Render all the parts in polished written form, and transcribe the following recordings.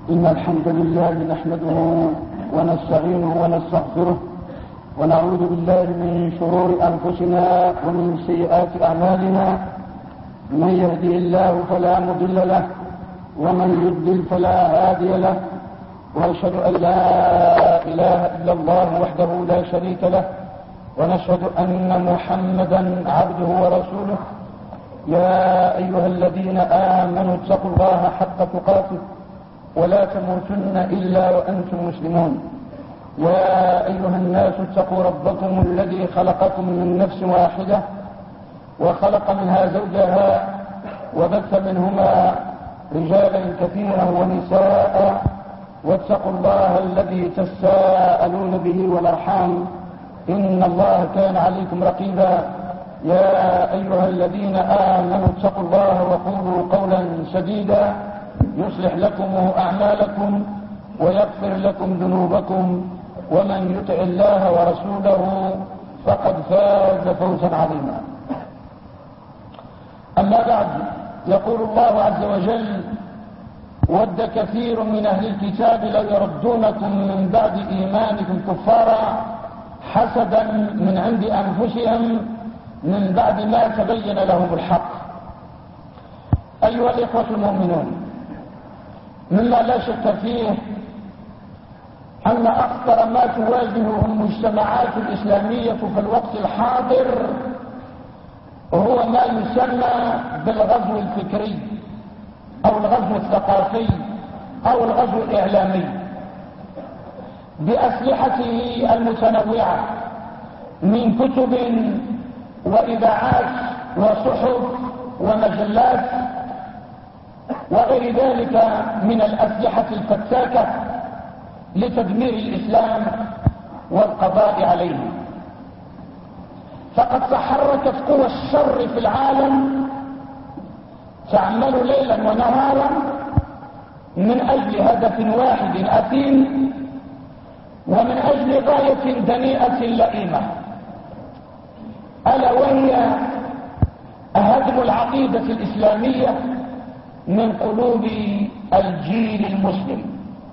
إن الحمد لله نحمده ونستعينه ونستغفره ونعوذ بالله من شرور أنفسنا ومن سيئات أعمالنا. من يهدي الله فلا مضل له ومن يضلل فلا هادي له، وأشهد أن لا إله إلا الله وحده لا شريك له، ونشهد أن محمدا عبده ورسوله. يا أيها الذين آمنوا اتقوا الله حق تقاته ولا تموتن إلا وأنتم مسلمون. يا أيها الناس اتقوا ربكم الذي خلقكم من نفس واحدة وخلق منها زوجها وبث منهما رجالا كثيرا ونساء، واتقوا الله الذي تساءلون به والأرحام إن الله كان عليكم رقيبا. يا أيها الذين آمنوا اتقوا الله وقولوا قولا سديدا يصلح لكم أعمالكم ويغفر لكم ذنوبكم، ومن يطع الله ورسوله فقد فاز فوزا عظيما. أما بعد، يقول الله عز وجل: ود كثير من أهل الكتاب لو يردونكم من بعد إيمانكم كفارا حسدا من عند أنفسهم من بعد ما تبين لهم الحق. أيها الإخوة المؤمنون، مما لا شك فيه أن أخطر ما تواجهه المجتمعات الإسلامية في الوقت الحاضر هو ما يسمى بالغزو الفكري أو الغزو الثقافي أو الغزو الإعلامي بأسلحته المتنوعة من كتب وإذاعات وصحف ومجلات وغير ذلك من الأسلحة الفتاكة لتدمير الإسلام والقضاء عليه. فقد تحركت قوى الشر في العالم تعمل ليلا ونهارا من أجل هدف واحد أثيم ومن أجل غاية دنيئة لئيمة، ألا وهي هدم العقيدة الإسلامية من قلوب الجيل المسلم،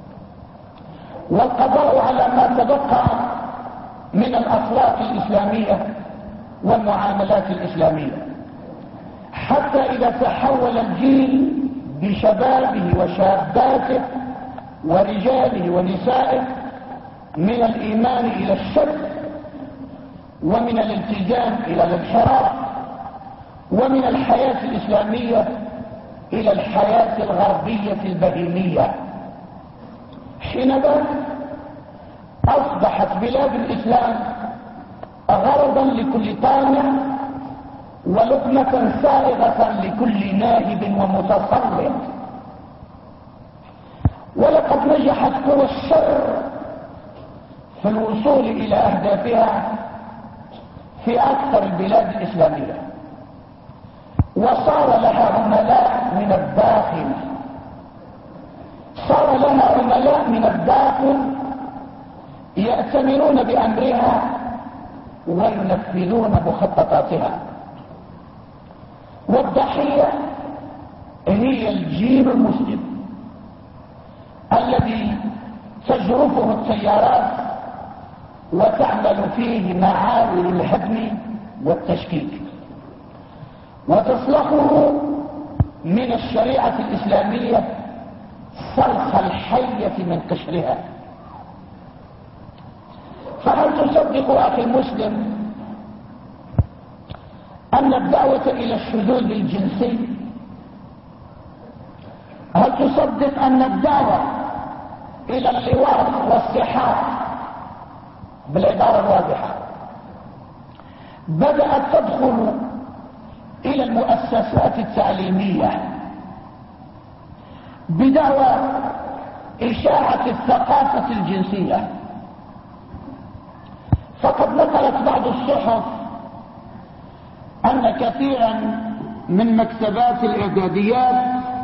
والقضاء على ما تبقى من الأخلاق الإسلامية والمعاملات الإسلامية، حتى إذا تحول الجيل بشبابه وشاباته ورجاله ونسائه من الإيمان إلى الشرك، ومن الالتزام إلى الانحراف، ومن الحياة الإسلامية إلى الحياة الغربية البهيمية. حينذا أصبحت بلاد الإسلام غرضا لكل طامع ولقمة سائغة لكل ناهب ومتسلط. ولقد نجحت قوى الشر في الوصول إلى أهدافها في أكثر البلاد الإسلامية، وصار لها عملاء من الداخل، صار لها عملاء من الداخل يأتمرون بأمرها وينفذون مخططاتها، والضحية هي الجيل المسلم الذي تجرفه التيارات وتعمل فيه معاول الهدم والتشكيك، وتصلخه من الشريعة الإسلامية صرخ الحية من قشرها. فهل تصدق أخي المسلم أن الدعوة إلى الشذوذ الجنسي، هل تصدق أن الدعوة إلى اللواط والسحاق بالعبارة الواضحة بدأت تدخل إلى المؤسسات التعليمية بدعوى إشاعة الثقافة الجنسية؟ فقد نقلت بعض الصحف أن كثيرا من مكتبات الإعداديات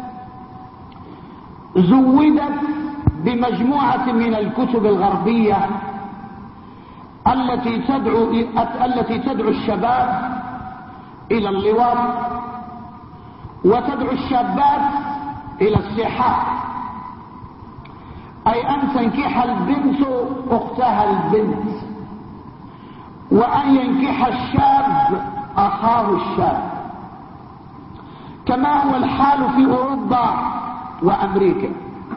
زودت بمجموعة من الكتب الغربية التي تدعو الشباب إلى اللواط وتدعو الشابات إلى السحاق تنكح البنت أختها البنت، وأن ينكح الشاب أخاه الشاب، كما هو الحال في أوروبا وأمريكا.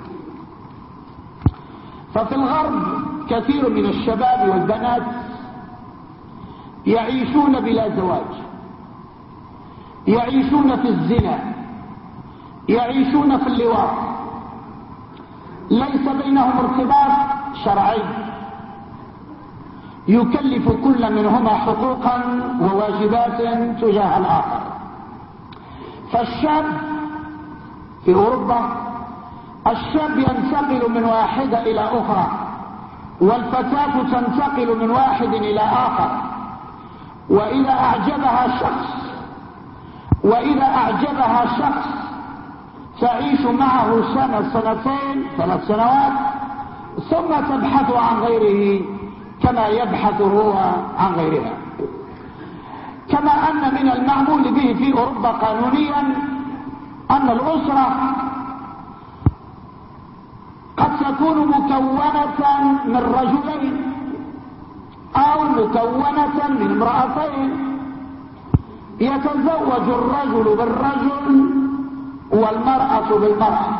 ففي الغرب كثير من الشباب والبنات يعيشون بلا زواج، يعيشون في الزنا، يعيشون في اللواط، ليس بينهم ارتباط شرعي يكلف كل منهما حقوقا وواجبات تجاه الآخر. فالشاب في أوروبا الشاب ينتقل من واحدة إلى أخرى، والفتاة تنتقل من واحد إلى آخر، وإذا أعجبها شخص تعيش معه سنة، سنتين، 3 سنوات، ثم تبحث عن غيره كما يبحث هو عن غيرها. كما أن من المعمول به في أوروبا قانونيا أن الأسرة قد تكون مكونة من رجلين أو مكونة من امرأتين، يتزوج الرجل بالرجل والمرأة بالمرأة.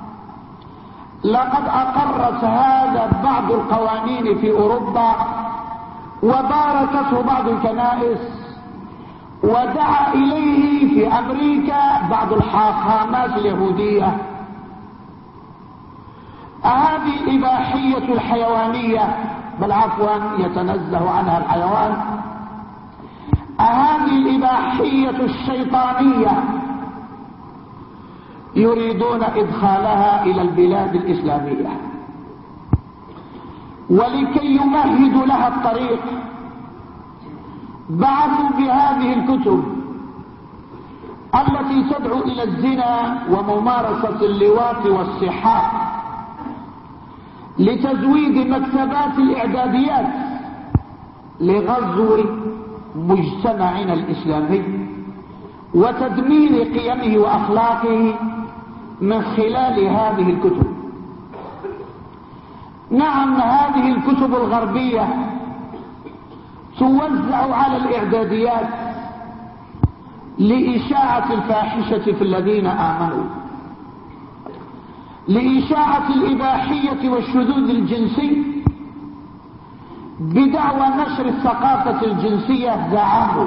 لقد أقرت هذا بعض القوانين في أوروبا وباركته بعض الكنائس، ودعا إليه في أمريكا بعض الحاخامات اليهودية. هذه الإباحية الحيوانية، بل عفوا يتنزه عنها الحيوان، هذه الإباحية الشيطانية يريدون إدخالها إلى البلاد الإسلامية، ولكي يمهدوا لها الطريق بعثوا بهذه الكتب التي تدعو إلى الزنا وممارسة اللواط والسحاق لتزويد مكتبات الإعداديات لغزو مجتمعنا الإسلامي وتدمير قيمه وأخلاقه من خلال هذه الكتب. نعم، هذه الكتب الغربية توزع على الإعداديات لإشاعة الفاحشة في الذين آمنوا، لإشاعة الإباحية والشذوذ الجنسي بدعوى نشر الثقافة الجنسية زعاموا.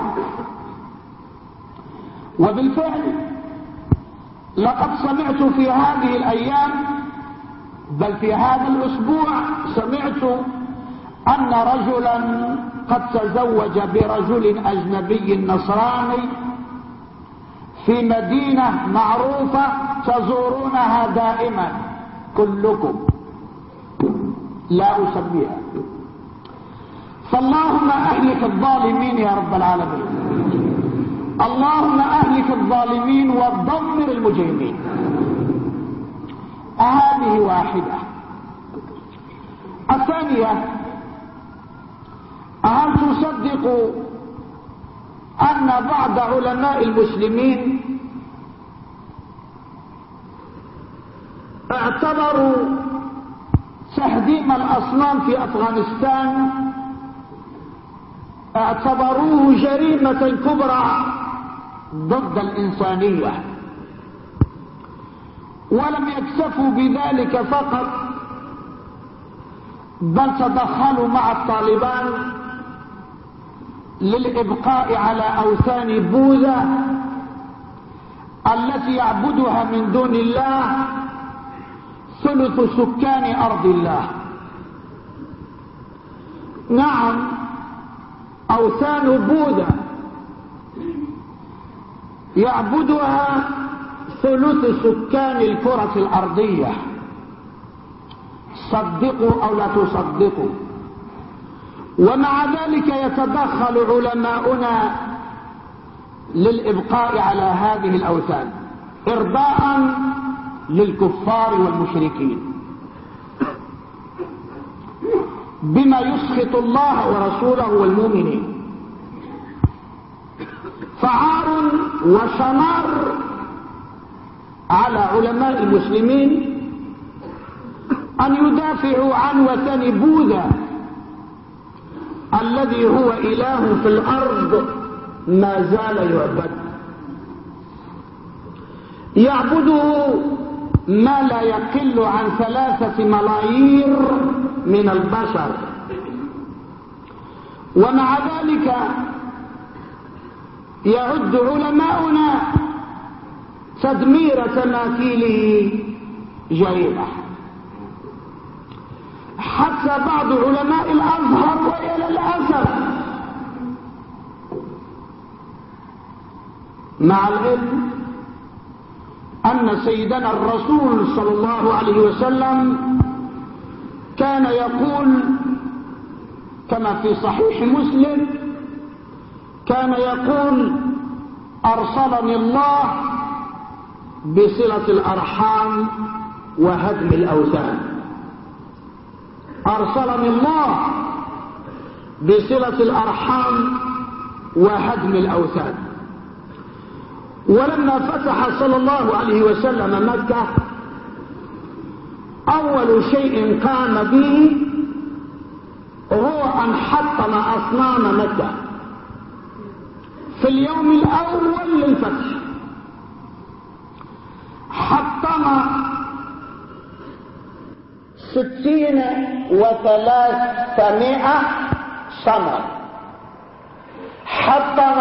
وبالفعل لقد سمعت في هذه الأيام، بل في هذا الأسبوع، سمعت أن رجلا قد تزوج برجل أجنبي نصراني في مدينة معروفة تزورونها دائما كلكم، لا أسميها. فاللهم أهلك الظالمين يا رب العالمين، اللهم أهلك الظالمين ودمر المجرمين. هذه واحدة. الثانية، هل تصدق أن بعض علماء المسلمين اعتبروا تهديم الأصنام في أفغانستان اعتبروه جريمة كبرى ضد الإنسانية، ولم يكتفوا بذلك فقط، بل تدخلوا مع الطالبان للإبقاء على أوثان بوذا التي يعبدها من دون الله ثلث سكان أرض الله. نعم، أوثان بوذا يعبدها ثلث سكان الكرة الأرضية، صدقوا أو لا تصدقوا. ومع ذلك يتدخل علماؤنا للإبقاء على هذه الأوثان إرضاء للكفار والمشركين، بما يسخط الله ورسوله والمؤمنين. فعار وشنار على علماء المسلمين أن يدافعوا عن وثن بوذا الذي هو إله في الأرض ما زال يعبد، يعبده ما لا يقل عن 3 ملايير من البشر، ومع ذلك يعد علماؤنا تدمير تماثيله جريمة. حتى بعض علماء الأزهر وإلى الأسف مع العلم أن سيدنا الرسول صلى الله عليه وسلم كان يقول كما في صحيح مسلم، كان يقول: أرسلني الله بصلة الأرحام وهدم الأوثان. أرسلني الله بصلة الأرحام وهدم الأوثان. ولما فتح صلى الله عليه وسلم مكة، أول شيء قام به هو أن حطم أصنام مكة في اليوم الأول للفتح. حطم 60,300 صنم، حطم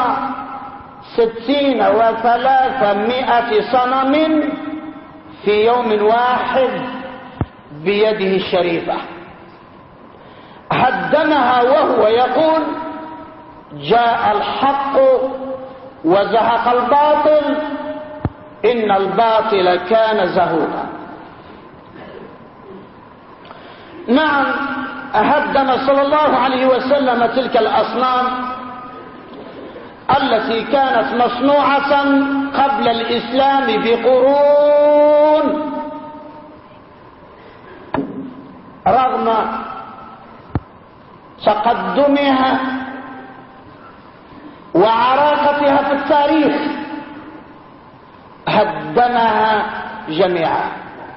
60,300 صنم في يوم واحد بيده الشريفة. هدمها وهو يقول: جاء الحق وزهق الباطل إن الباطل كان زهوقا. نعم، هدم صلى الله عليه وسلم تلك الأصنام التي كانت مصنوعة قبل الإسلام بقرون، رغم تقدمها وعراقتها في التاريخ هدمها جميعا.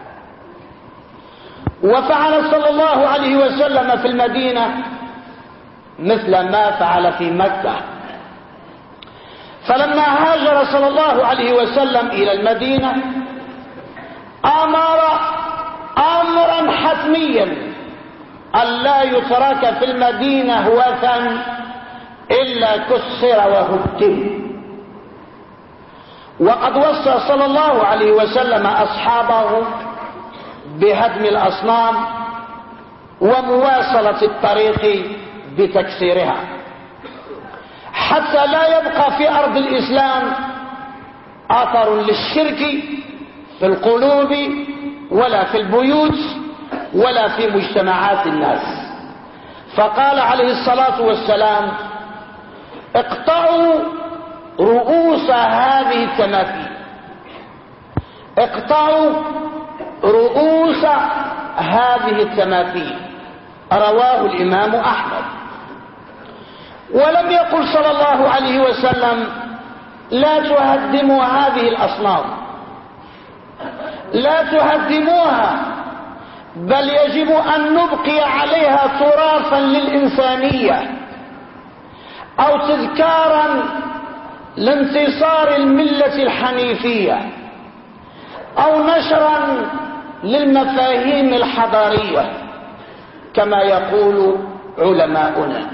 وفعل صلى الله عليه وسلم في المدينة مثل ما فعل في مكة. فلما هاجر صلى الله عليه وسلم إلى المدينة أمر أمرا حتميا ألا يترك في المدينة وثن إلا كسر وهدم. وقد وصى صلى الله عليه وسلم أصحابه بهدم الأصنام ومواصلة الطريق بتكسيرها، حتى لا يبقى في أرض الإسلام أثر للشرك في القلوب ولا في البيوت ولا في مجتمعات الناس. فقال عليه الصلاة والسلام: اقطعوا رؤوس هذه التماثيل، اقطعوا رؤوس هذه التماثيل. رواه الإمام أحمد. ولم يقل صلى الله عليه وسلم: لا تهدموا هذه الأصنام، لا تهدموها، بل يجب أن نبقي عليها تراثا للإنسانية أو تذكارا لانتصار الملة الحنيفية أو نشرا للمفاهيم الحضارية كما يقول علماؤنا.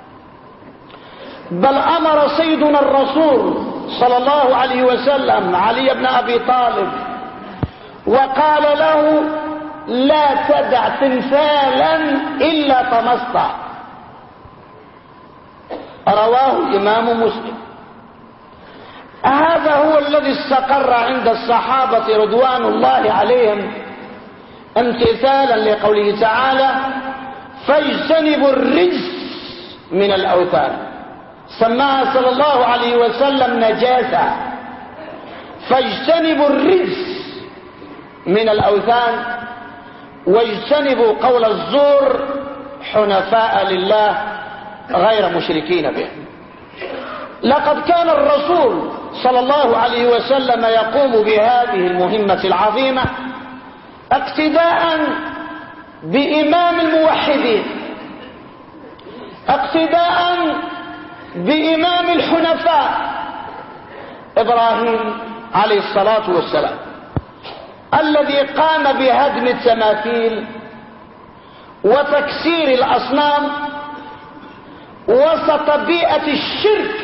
بل أمر سيدنا الرسول صلى الله عليه وسلم علي بن أبي طالب وقال له: لا تدع تمثالا إلا طمسته. رواه الإمام مسلم. هذا هو الذي استقر عند الصحابة رضوان الله عليهم امتثالا لقوله تعالى: فاجتنبوا الرجس من الأوثان. سماها صلى الله عليه وسلم نجاسة. فاجتنبوا الرجس من الأوثان واجتنبوا قول الزور حنفاء لله غير مشركين به. لقد كان الرسول صلى الله عليه وسلم يقوم بهذه المهمة العظيمة اقتداء بإمام الموحدين، اقتداء بإمام الحنفاء إبراهيم عليه الصلاة والسلام، الذي قام بهدم التماثيل وتكسير الأصنام وسط بيئة الشرك،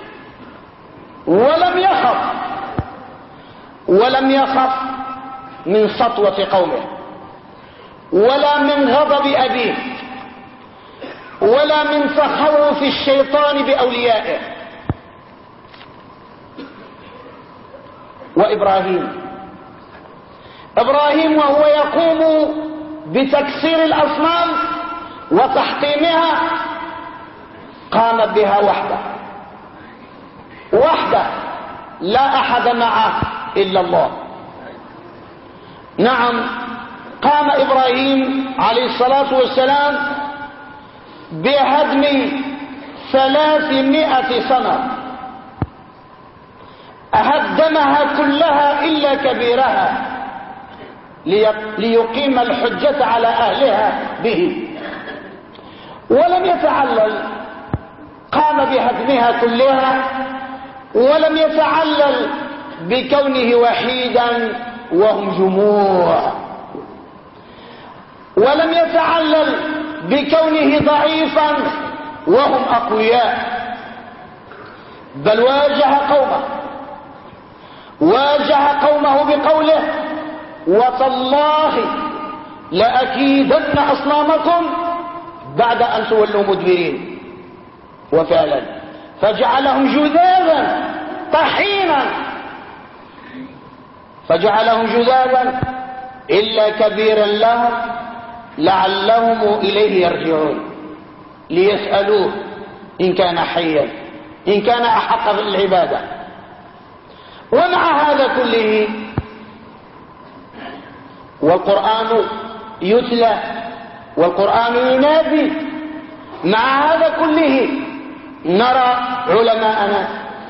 ولم يخف من سطوة قومه، ولا من غضب أبيه، ولا من تخوف الشيطان بأوليائه. وإبراهيم وهو يقوم بتكسير الأصنام وتحطيمها قام بها وحده لا أحد معه إلا الله. نعم، قام إبراهيم عليه الصلاة والسلام بهدم 300 صنم، هدمها كلها إلا كبيرها ليقيم الحجة على أهلها به، ولم يتعلل، قام بهدمها كلها، ولم يتعلل بكونه وحيدا وهم جموع، ولم يتعلل بكونه ضعيفا وهم أقوياء، بل واجه قومه بقوله: وتالله لأكيدن أصنامكم بعد أن تولوا مدبرين. وفعلا فجعلهم جذاذا طحينا، إلا كبيرا لهم لعلهم إليه يرجعون ليسألوه إن كان حيا، إن كان أحق بالعبادة. ومع هذا كله والقرآن يتلى والقرآن ينادي، مع هذا كله نرى علماءنا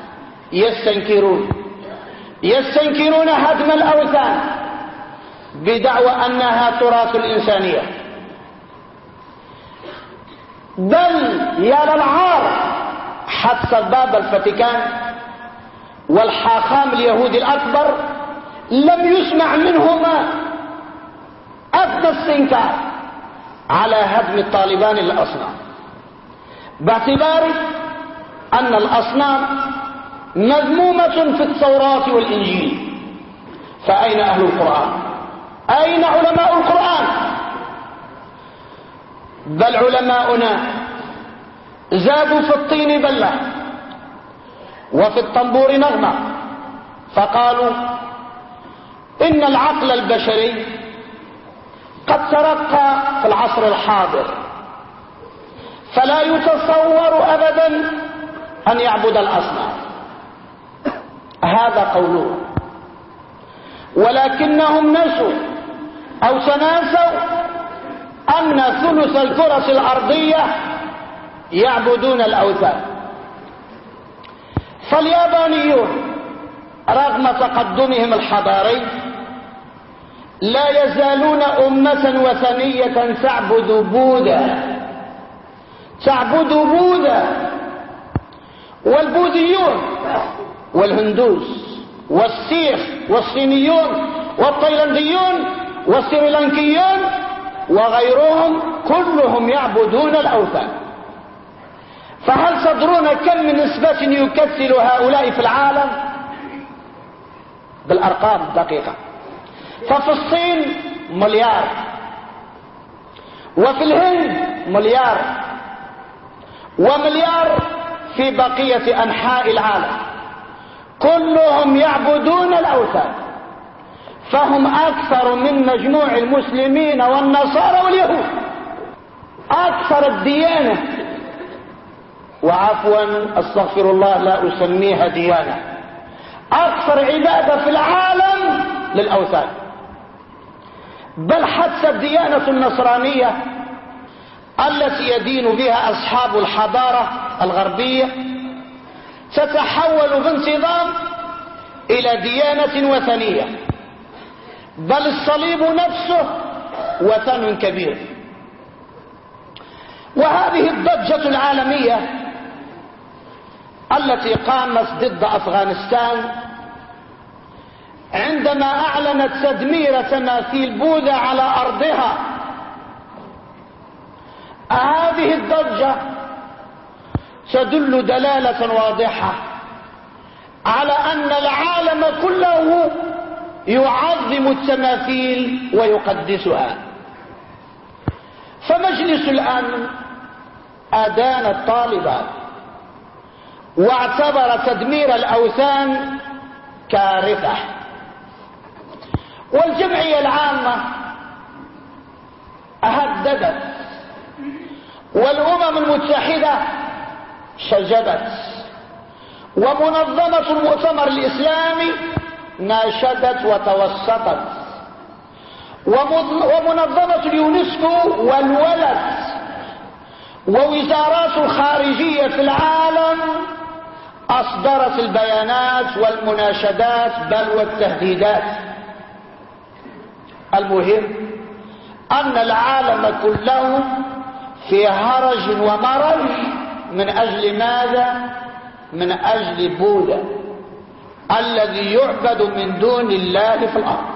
يستنكرون هدم الأوثان بدعوى أنها تراث الإنسانية، بل يا للعار حتى باب الفاتيكان والحاخام اليهودي الأكبر لم يسمع منهما أدنى استنكار على هدم الطالبان للأصنام، باعتبار أن الأصنام مذمومة في التوراة والإنجيل. فأين أهل القرآن؟ أين علماء القرآن؟ بل علماؤنا زادوا في الطين بلة وفي الطنبور نغمة، فقالوا إن العقل البشري قد ترقى في العصر الحاضر، فلا يتصور أبدا أن يعبد الأصنام. هذا قولهم، ولكنهم نسوا أو تناسوا أن ثلث الكرة الأرضية يعبدون الأوثان. فاليابانيون رغم تقدمهم الحضاري لا يزالون أمة وثنية تعبد بوذا، والبوذيون والهندوس والسيخ والصينيون والتايلانديون والسريلانكيون وغيرهم كلهم يعبدون الأوثان. فهل تدرون كم من نسبة يكتل هؤلاء في العالم؟ بالأرقام الدقيقة. ففي الصين 1 مليار، وفي الهند 1 مليار، ومليار في بقية أنحاء العالم، كلهم يعبدون الأوثان، فهم أكثر من مجموع المسلمين والنصارى واليهود، أكثر الديانة، وعفوا استغفر الله لا أسميها ديانة، أكثر عبادة في العالم للأوثان. بل حتى الديانة النصرانية التي يدين بها أصحاب الحضارة الغربية تتحول بانتظام إلى ديانة وثنية، بل الصليب نفسه وثن كبير. وهذه الضجة العالمية التي قامت ضد أفغانستان عندما أعلنت تدمير تماثيل بوذا على أرضها، هذه الضجة تدل دلالة واضحة على أن العالم كله يعظم التماثيل ويقدسها. فمجلس الأمن أدان الطالبان واعتبر تدمير الأوثان كارثة، والجمعية العامة هددت، والأمم المتحدة شجبت، ومنظمة المؤتمر الإسلامي ناشدت وتوسطت، ومنظمة اليونسكو والولت، ووزارات الخارجية في العالم أصدرت البيانات والمناشدات بل والتهديدات. المهم أن العالم كله في هرج ومرج. من أجل ماذا؟ من أجل بوذا الذي يعبد من دون الله في الأرض.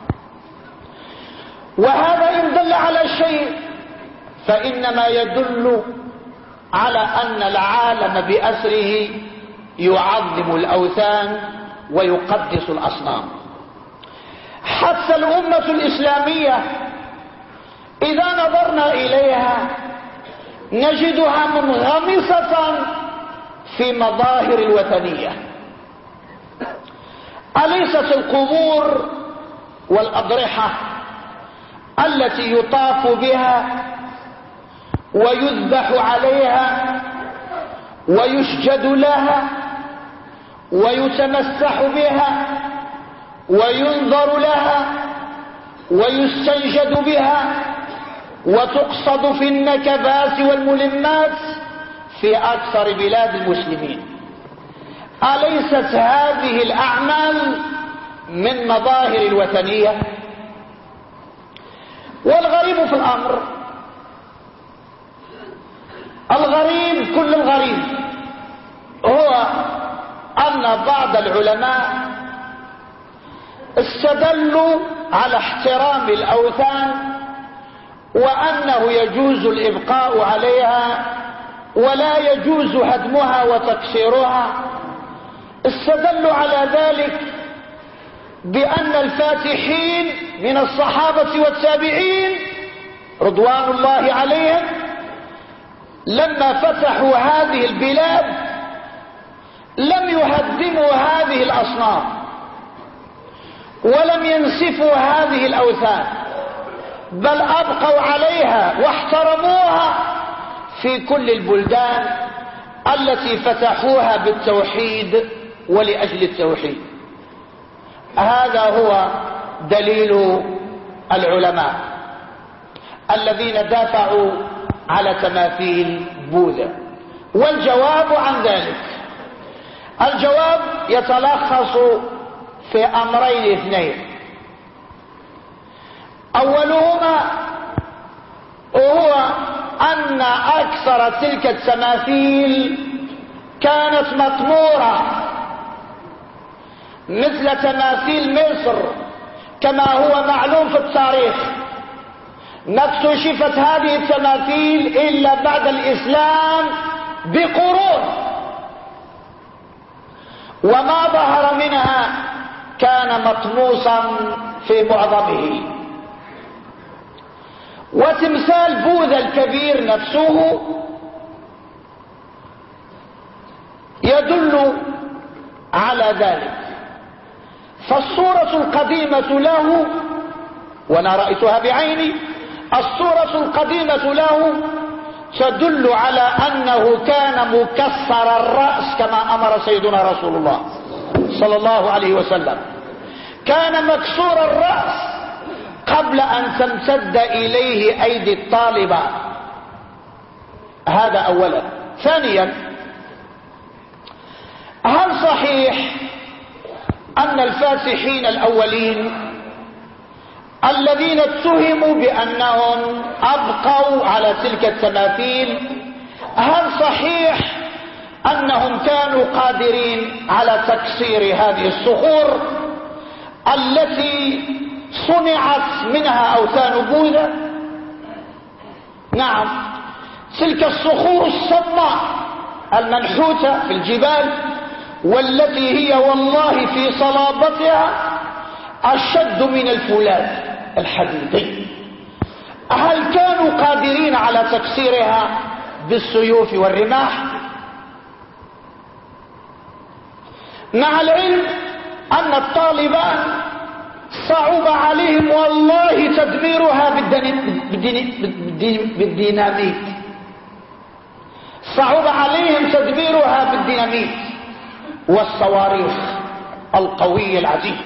وهذا إن دل على شيء فإنما يدل على أن العالم بأسره يعظم الأوثان ويقدس الأصنام. حتى الأمة الإسلامية إذا نظرنا إليها نجدها منغمسة في مظاهر الوثنية. أليست القبور والأضرحة التي يطاف بها ويذبح عليها ويسجد لها ويتمسح بها وينظر لها ويستنجد بها وتقصد في النكبات والملمات في أكثر بلاد المسلمين؟ أليست هذه الأعمال من مظاهر الوثنية؟ والغريب في الأمر، الغريب كل الغريب هو أن بعض العلماء استدلوا على احترام الأوثان وأنه يجوز الإبقاء عليها ولا يجوز هدمها وتكسيرها. استدلوا على ذلك بأن الفاتحين من الصحابة والتابعين رضوان الله عليهم لما فتحوا هذه البلاد لم يهدموا هذه الأصنام ولم ينسفوا هذه الأوثان، بل أبقوا عليها واحترموها في كل البلدان التي فتحوها بالتوحيد ولأجل التوحيد. هذا هو دليل العلماء الذين دافعوا على تماثيل بوذا. والجواب عن ذلك، الجواب يتلخص في أمرين اثنين. أولهما هو أن أكثر تلك التماثيل كانت مطمورة مثل تماثيل مصر كما هو معلوم في التاريخ. ما اكتشفت هذه التماثيل إلا بعد الإسلام بقرون، وما ظهر منها كان مطموسا في معظمه. وتمثال بوذا الكبير نفسه يدل على ذلك. فالصورة القديمة له، وانا رأيتها بعيني، الصورة القديمة له تدل على أنه كان مكسر الرأس كما أمر سيدنا رسول الله صلى الله عليه وسلم. كان مكسور الرأس قبل أن تمتد إليه أيدي الطالبة. هذا أولا. ثانيا، هل صحيح أن الفاتحين الأولين الذين اتهموا بأنهم أبقوا على تلك التماثيل، هل صحيح أنهم كانوا قادرين على تكسير هذه الصخور التي صنعت منها أوثان بوذا؟ نعم، تلك الصخور الصماء المنحوتة في الجبال، والتي هي والله في صلابتها أشد من الفولاذ الحديدي، هل كانوا قادرين على تكسيرها بالسيوف والرماح؟ مع العلم أن الطالبان صعب عليهم والله تدميرها بالديناميت، صعب عليهم تدميرها بالديناميت والصواريخ القوية العزيزة.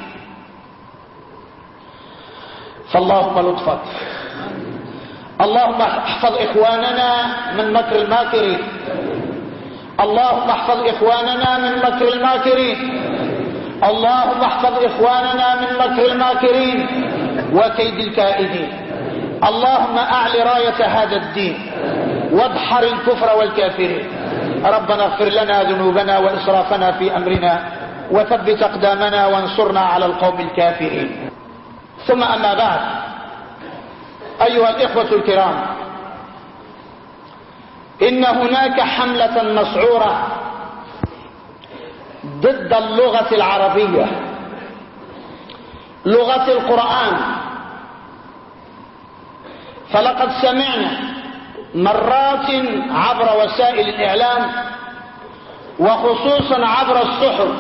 فاللهم لطفك، اللهم احفظ إخواننا من مكر الماكرين، اللهم احفظ إخواننا من مكر الماكرين، اللهم احفظ إخواننا من مكر الماكرين وكيد الكائدين. اللهم أعل راية هذا الدين وادحر الكفر والكافرين. ربنا اغفر لنا ذنوبنا وإسرافنا في أمرنا وثبت أقدامنا وانصرنا على القوم الكافرين. ثم أما بعد، أيها الإخوة الكرام، إن هناك حملة مسعورة ضد اللغة العربية، لغة القرآن. فلقد سمعنا مرات عبر وسائل الإعلام وخصوصا عبر الصحف،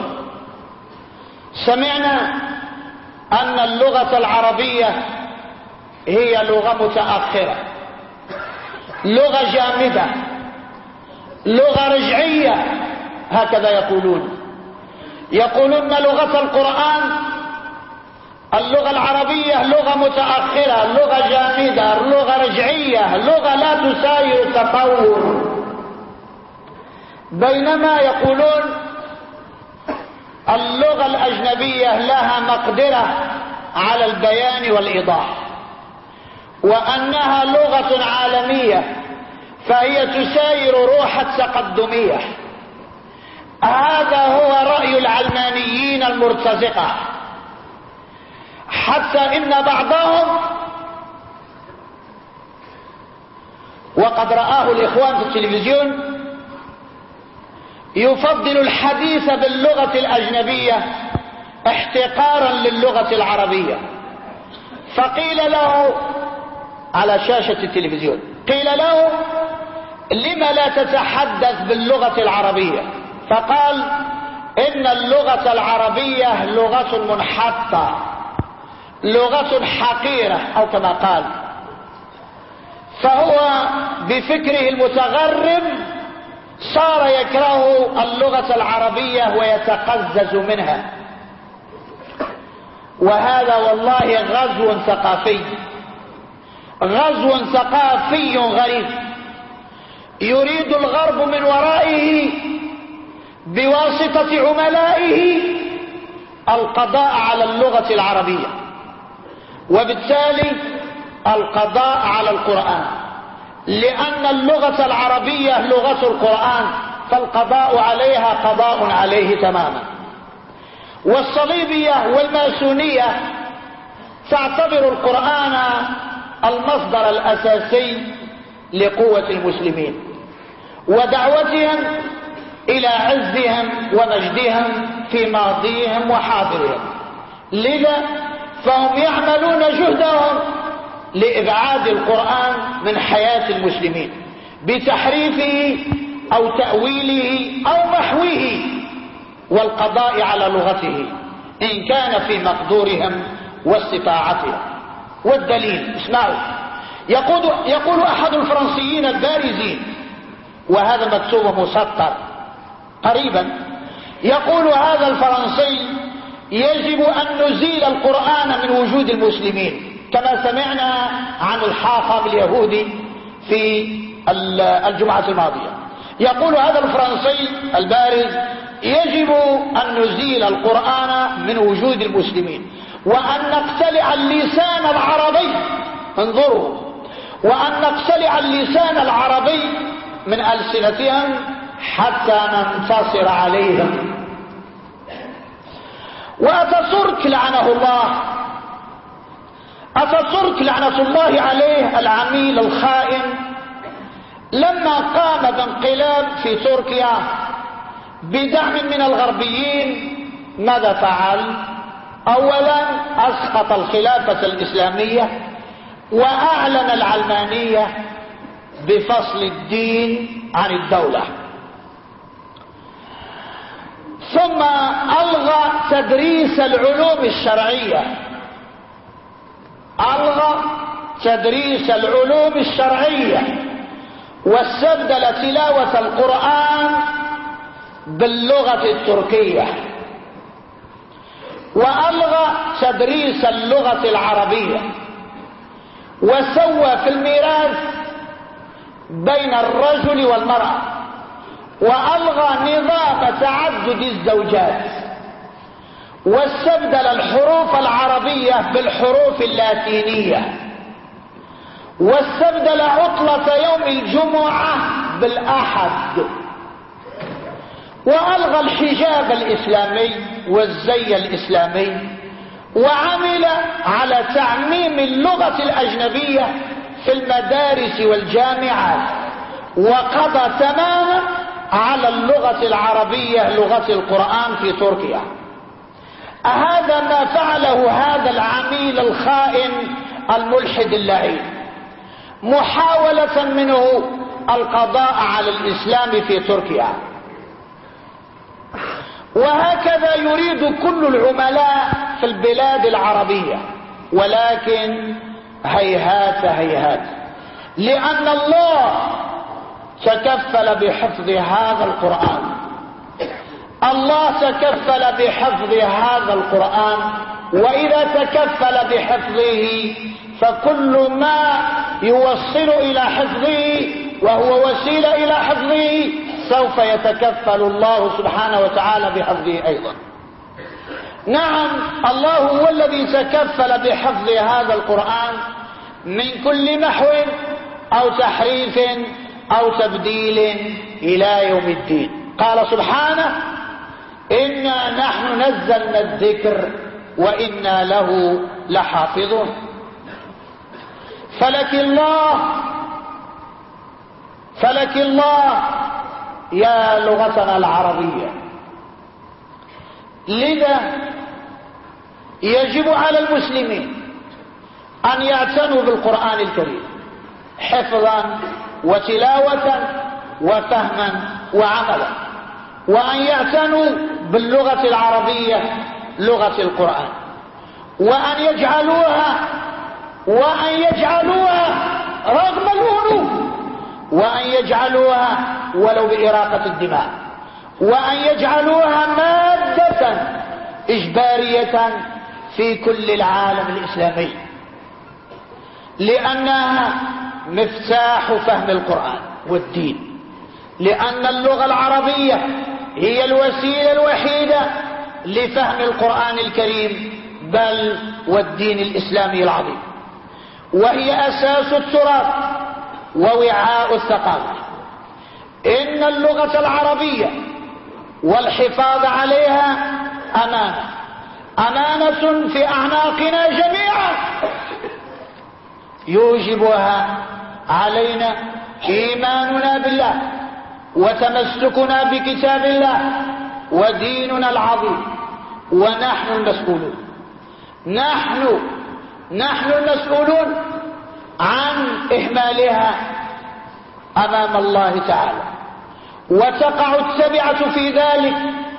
سمعنا أن اللغة العربية هي لغة متأخرة، لغة جامدة، لغة رجعية، هكذا يقولون لغة القرآن اللغة العربية لغة متأخرة، لغة جامدة، لغة رجعية، لغة لا تساير التطور. بينما يقولون اللغة الأجنبية لها مقدرة على البيان والإيضاح، وأنها لغة عالمية فهي تساير روح التقدمية. هذا هو رأي العلمانيين المرتزقة، حتى إن بعضهم، وقد رآه الإخوان في التلفزيون، يفضل الحديث باللغة الأجنبية احتقارا للغة العربية. فقيل له على شاشة التلفزيون، قيل له: لم لا تتحدث باللغة العربية؟ فقال: إن اللغة العربية لغة منحطة، لغة حقيرة، أو كما قال. فهو بفكره المتغرب صار يكره اللغة العربية ويتقزز منها، وهذا والله غزو ثقافي، غزو ثقافي غريب يريد الغرب من ورائه بواسطة عملائه القضاء على اللغة العربية، وبالتالي القضاء على القرآن، لأن اللغة العربية لغة القرآن، فالقضاء عليها قضاء عليه تماما. والصليبية والماسونية تعتبر القرآن المصدر الأساسي لقوة المسلمين ودعوتهم إلى عزهم ومجدهم في ماضيهم وحاضرهم. لذا فهم يعملون جهدهم لإبعاد القرآن من حياة المسلمين بتحريفه أو تأويله أو محوه، والقضاء على لغته إن كان في مقدورهم واستطاعتهم. والدليل، اسمعوا، يقول أحد الفرنسيين البارزين، وهذا مكتوب مسطر قريبا، يقول هذا الفرنسي: يجب أن نزيل القرآن من وجود المسلمين، كما سمعنا عن الحاخام اليهودي في الجمعة الماضية. يقول هذا الفرنسي البارز: يجب أن نزيل القرآن من وجود المسلمين، وأن نقتلع اللسان العربي، انظروا، وأن نقتلع اللسان العربي من ألسنتهم حتى ننتصر عليهم. وأتاتورك لعنه الله، أتاتورك لعنة الله عليه العميل الخائن، لما قام بانقلاب في تركيا بدعم من الغربيين ماذا فعل؟ أولا أسقط الخلافة الإسلامية وأعلن العلمانية بفصل الدين عن الدولة، ثم ألغى تدريس العلوم الشرعية، ألغى تدريس العلوم الشرعية واستبدل تلاوة القرآن باللغة التركية، وألغى تدريس اللغة العربية، وسوى في الميراث بين الرجل والمرأة، وألغى نظام تعدد الزوجات، واستبدل الحروف العربية بالحروف اللاتينية، واستبدل عطلة يوم الجمعة بالأحد، وألغى الحجاب الإسلامي والزي الإسلامي، وعمل على تعميم اللغة الأجنبية في المدارس والجامعات، وقضى تماما على اللغة العربية لغة القرآن في تركيا. هذا ما فعله هذا العميل الخائن الملحد اللعين، محاولة منه القضاء على الإسلام في تركيا. وهكذا يريد كل العملاء في البلاد العربية، ولكن هيهات هيهات، لأن الله تكفل بحفظ هذا القرآن، الله تكفل بحفظ هذا القرآن، وإذا تكفل بحفظه فكل ما يوصل إلى حفظه وهو وسيلة إلى حفظه سوف يتكفل الله سبحانه وتعالى بحفظه أيضا. نعم، الله هو الذي تكفل بحفظ هذا القرآن من كل محو أو تحريف أو تبديل إلى يوم الدين. قال سبحانه: إنا نحن نزلنا الذكر وإنا له لحافظون. فلك الله يا لغتنا العربية. لذا يجب على المسلمين أن يعتنوا بالقرآن الكريم حفظا وتلاوة وفهما وعملا، وأن يعتنوا باللغة العربية لغة القرآن، وأن يجعلوها رغم الأنوف، وأن يجعلوها ولو بإراقة الدماء، وأن يجعلوها مادة إجبارية في كل العالم الإسلامي، لأنها مفتاح فهم القرآن والدين، لأن اللغة العربية هي الوسيلة الوحيدة لفهم القرآن الكريم بل والدين الإسلامي العظيم، وهي أساس التراث ووعاء الثقافة. إن اللغة العربية والحفاظ عليها أمانة في أعناقنا جميعا، يوجبها علينا إيماننا بالله وتمسكنا بكتاب الله وديننا العظيم، ونحن المسؤولون، نحن المسؤولون عن إهمالها أمام الله تعالى، وتقع التبعة في ذلك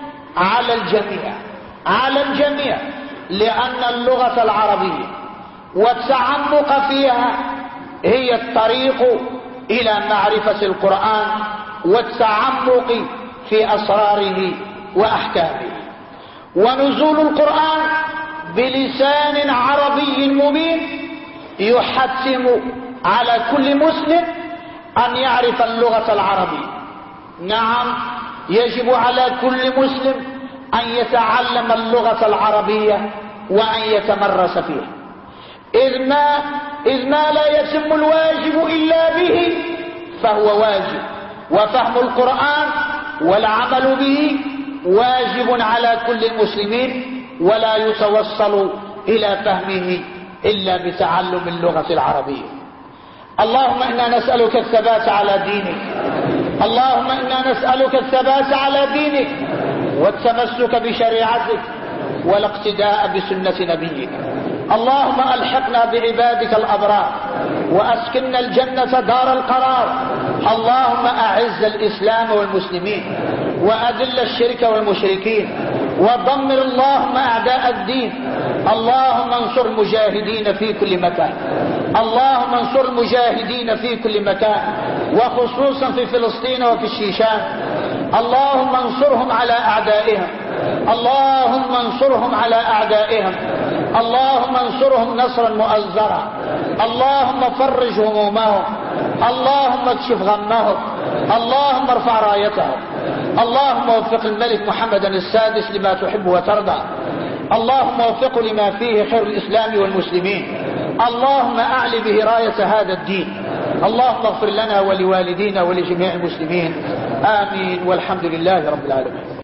على الجميع، لأن اللغة العربية والتعمق فيها هي الطريق إلى معرفة القرآن والتعمق في أسراره وأحكامه. ونزول القرآن بلسان عربي مبين يحتم على كل مسلم أن يعرف اللغة العربية. نعم، يجب على كل مسلم أن يتعلم اللغة العربية وأن يتمرس فيه، إذ ما لا يتم الواجب إلا به فهو واجب، وفهم القرآن والعمل به واجب على كل المسلمين، ولا يتوصل إلى فهمه إلا بتعلم اللغة العربية. اللهم إنا نسألك الثبات على دينك، اللهم إنا نسألك الثبات على دينك والتمسك بشريعتك والاقتداء بسنة نبيك. اللهم ألحقنا بعبادك الأبرار وأسكننا الجنة دار القرار. اللهم أعز الإسلام والمسلمين وأذل الشرك والمشركين ودمر اللهم أعداء الدين. اللهم انصر المجاهدين في كل مكان، اللهم انصر المجاهدين في كل مكان، وخصوصا في فلسطين وفي الشيشان. اللهم انصرهم على أعدائهم، اللهم انصرهم على أعدائهم، اللهم انصرهم نصرا مؤزرا. اللهم فرج همومهم، اللهم اكشف غمهم، اللهم ارفع رايتهم. اللهم وفق الملك محمد السادس لما تحب وترضى، اللهم وفقه لما فيه خير الإسلام والمسلمين. اللهم أعلي به راية هذا الدين. اللهم اغفر لنا ولوالدينا ولجميع المسلمين، آمين، والحمد لله رب العالمين.